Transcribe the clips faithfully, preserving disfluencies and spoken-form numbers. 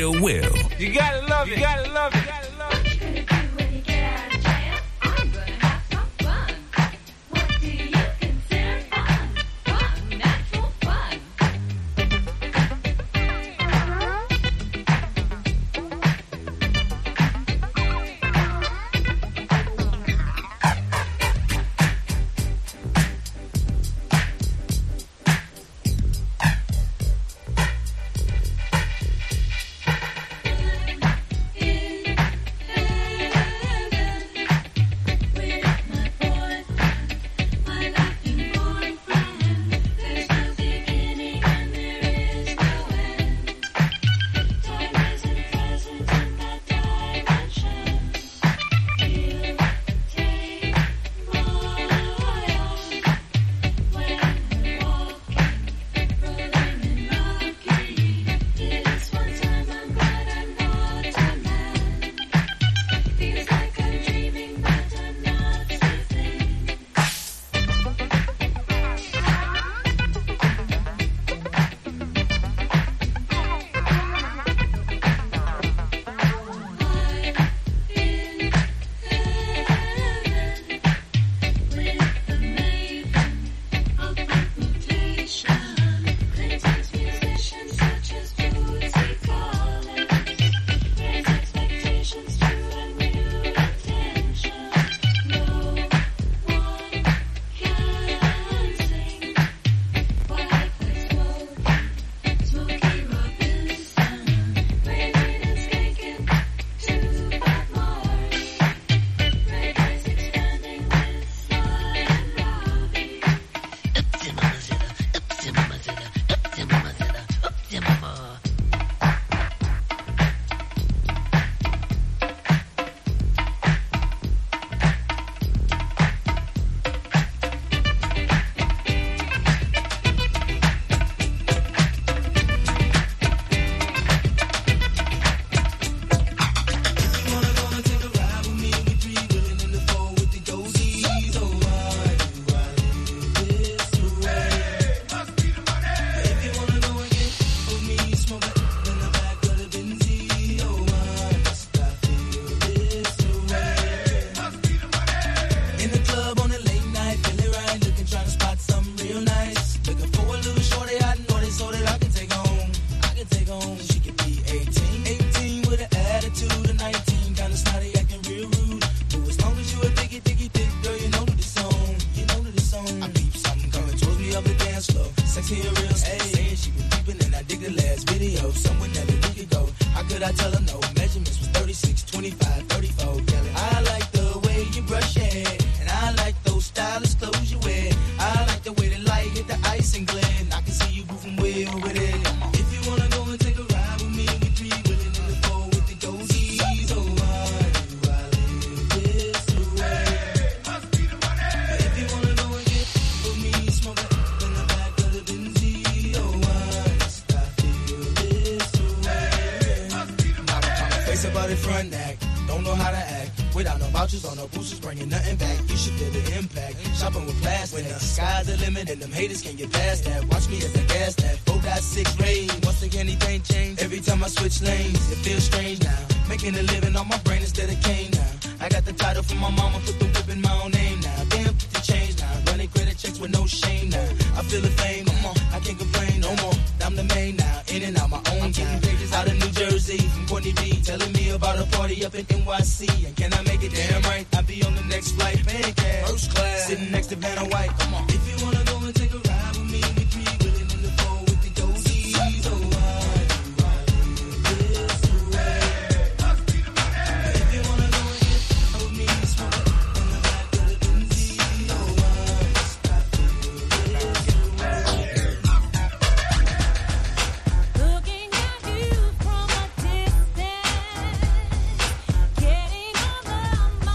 Real Will. You gotta love it. You gotta love it. You gotta love it.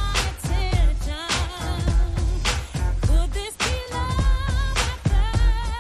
Could this be love?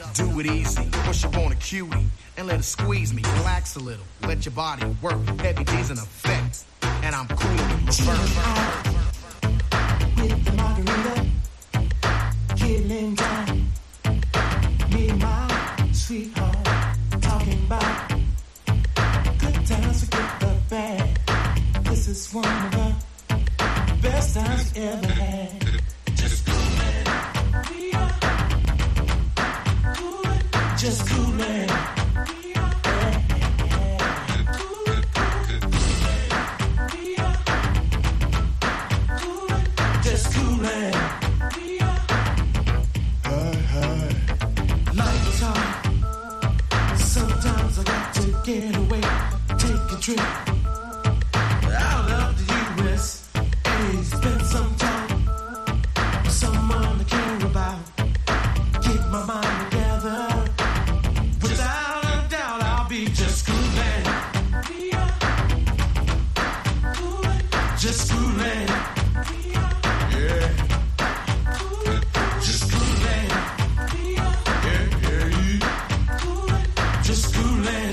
Do it easy, push up on a cutie and let it squeeze me. Relax a little, let your body work. Heavy D's in effect, and I'm cool in reverse. With the margarita, killing time. Me and my sweetheart talking about good times forget the bad. This is one of the best times we ever had. Just coolin', we are coolin', just coolin'. Get away, take a trip out of the U S A. Spend some time with someone to care about. Get my mind together. Without a doubt, I'll be just coolin'. Just coolin'. Yeah. Just coolin'. Yeah, yeah, yeah. Just coolin'.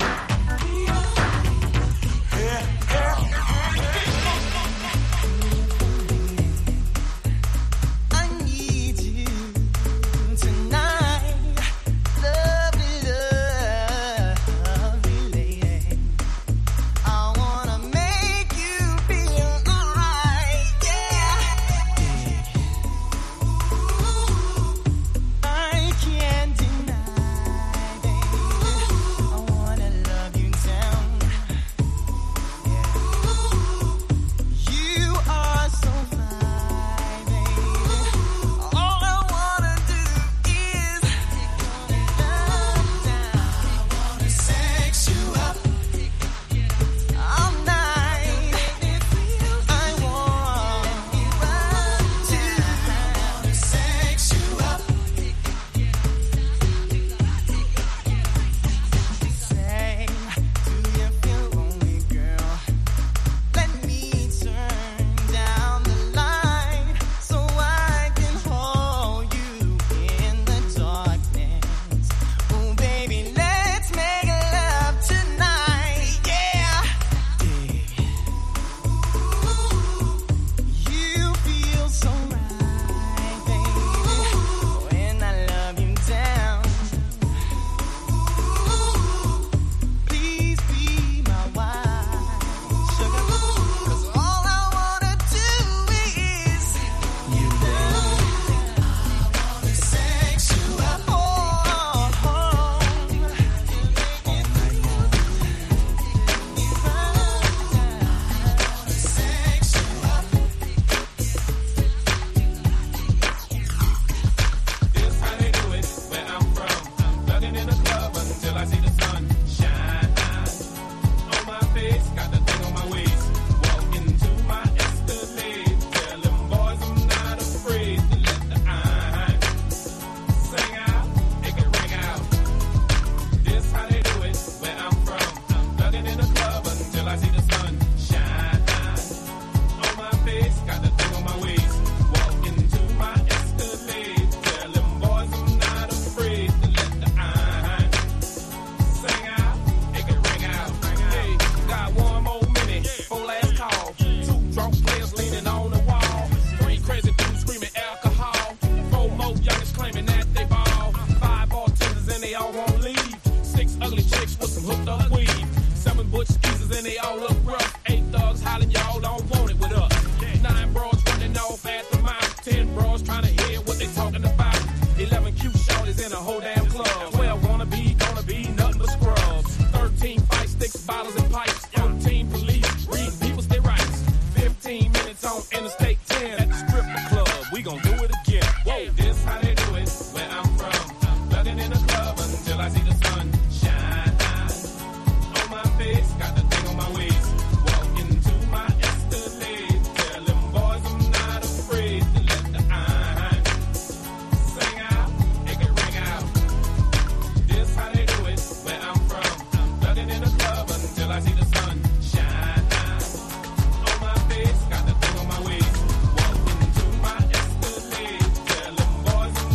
Got the thing on my waist. Walk into my Escalade. Tell them boys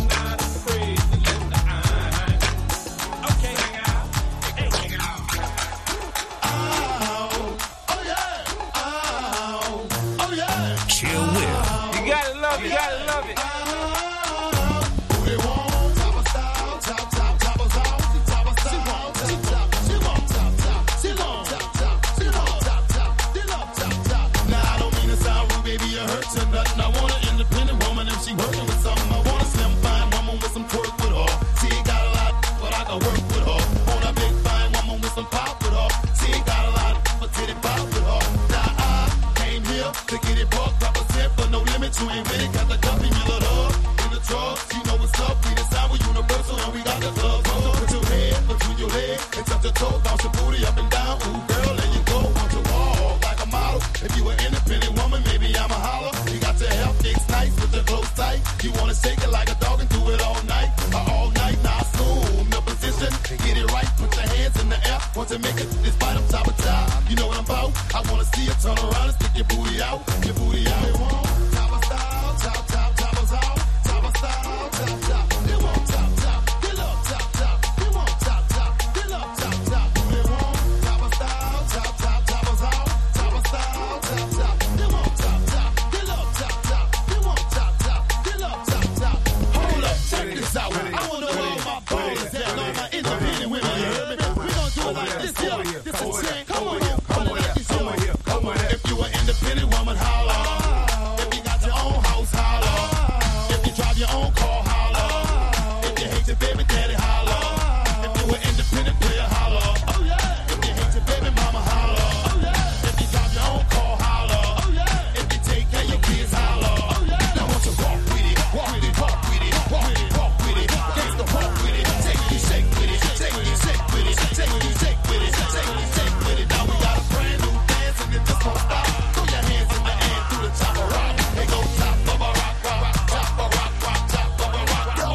to shake it like a dog and do it all night. Uh, all night, now assume the position. Get it right, put your hands in the air. Want to make it this bite on top of top. You know what I'm about? I want to see you turn around and stick your booty out. Your booty out. It won't. Top of style, top, top, top of style. Top of style, top, top. It won't top, top. Get up, top, top. It won't top, top. Get up, top, top. It won't. Top of style, top, top, top of style. Top of style, top, top. It won't top, top. Get up, top, top. It won't top, top. Get up, top, top. Hold up, check this out. I want to know all my ballers and all my independent women. You hear me? We gonna do it like this here. This is chain. Come on, come on, like this here. Come on. If you an independent woman, holla. If you got your own house, holla. If you drive your own car, holla. If you hate your baby daddy, holla. If you an independent player, holla. Oh yeah. If you hate your baby mama, holla. Oh yeah. If you drive your own car, holla. Oh yeah. If you take care of your kids, holla. Oh yeah. Now won't you walk with it, walk with it, walk with it, walk with it, walk with it. Gangsta walk with it, take it, shake with it, take it, shake with it, take it, shake with it, take it, shake with it. Now we got a brand new dance and it just won't stop. Throw your hands in the air through the top of rock. Hey, go top of a rock, rock, rock, top of rock, rock, top of a rock. Go.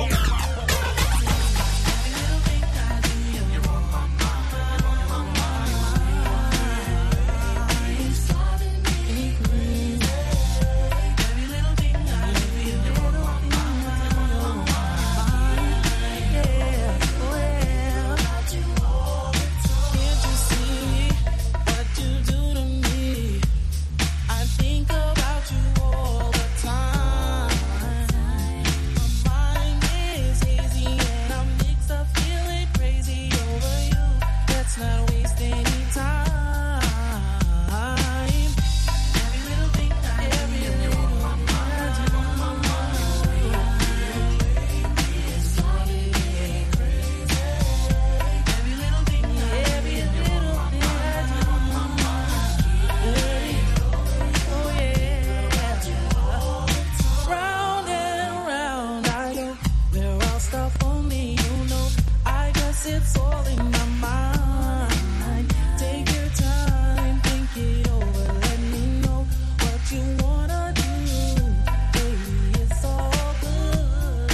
It's all in my mind. Take your time, think it over. Let me know what you wanna do. Baby, it's all good.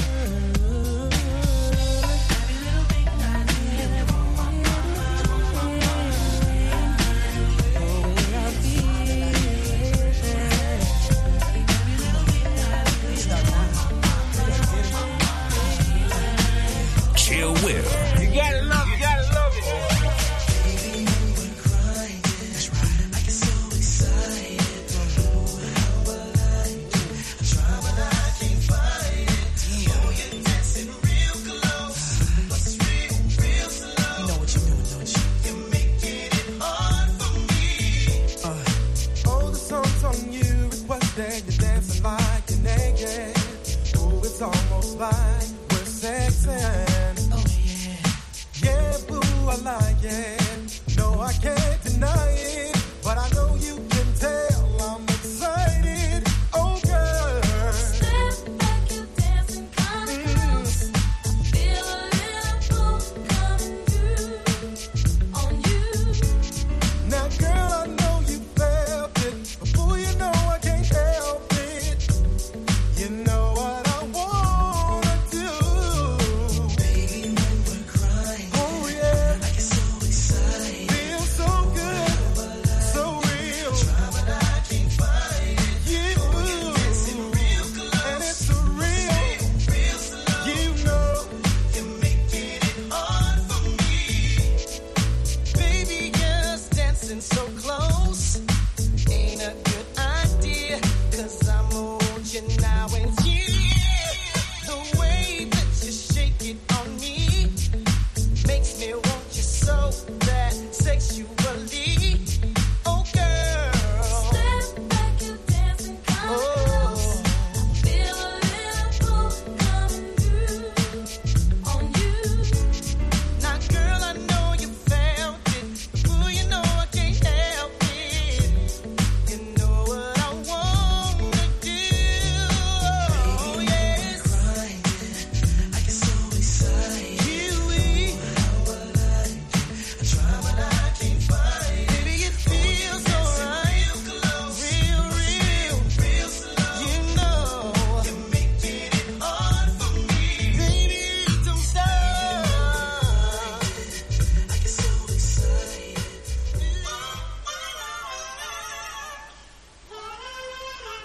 Every little thing I do, every little thing I do. Chill Will. You gotta love it, you gotta love it. Baby, you were crying. That's right. I get so excited. Don't know how I like it. I try, but I can't fight it. Oh, you're dancing real close, but it's real, real slow. You know what you're doing, don't you? You're making it hard for me. Uh, oh, the song's on you. Requested you're dancing like you're naked. Oh, it's almost like we're sexing. Yeah, boo, I like it. No, I can't deny it.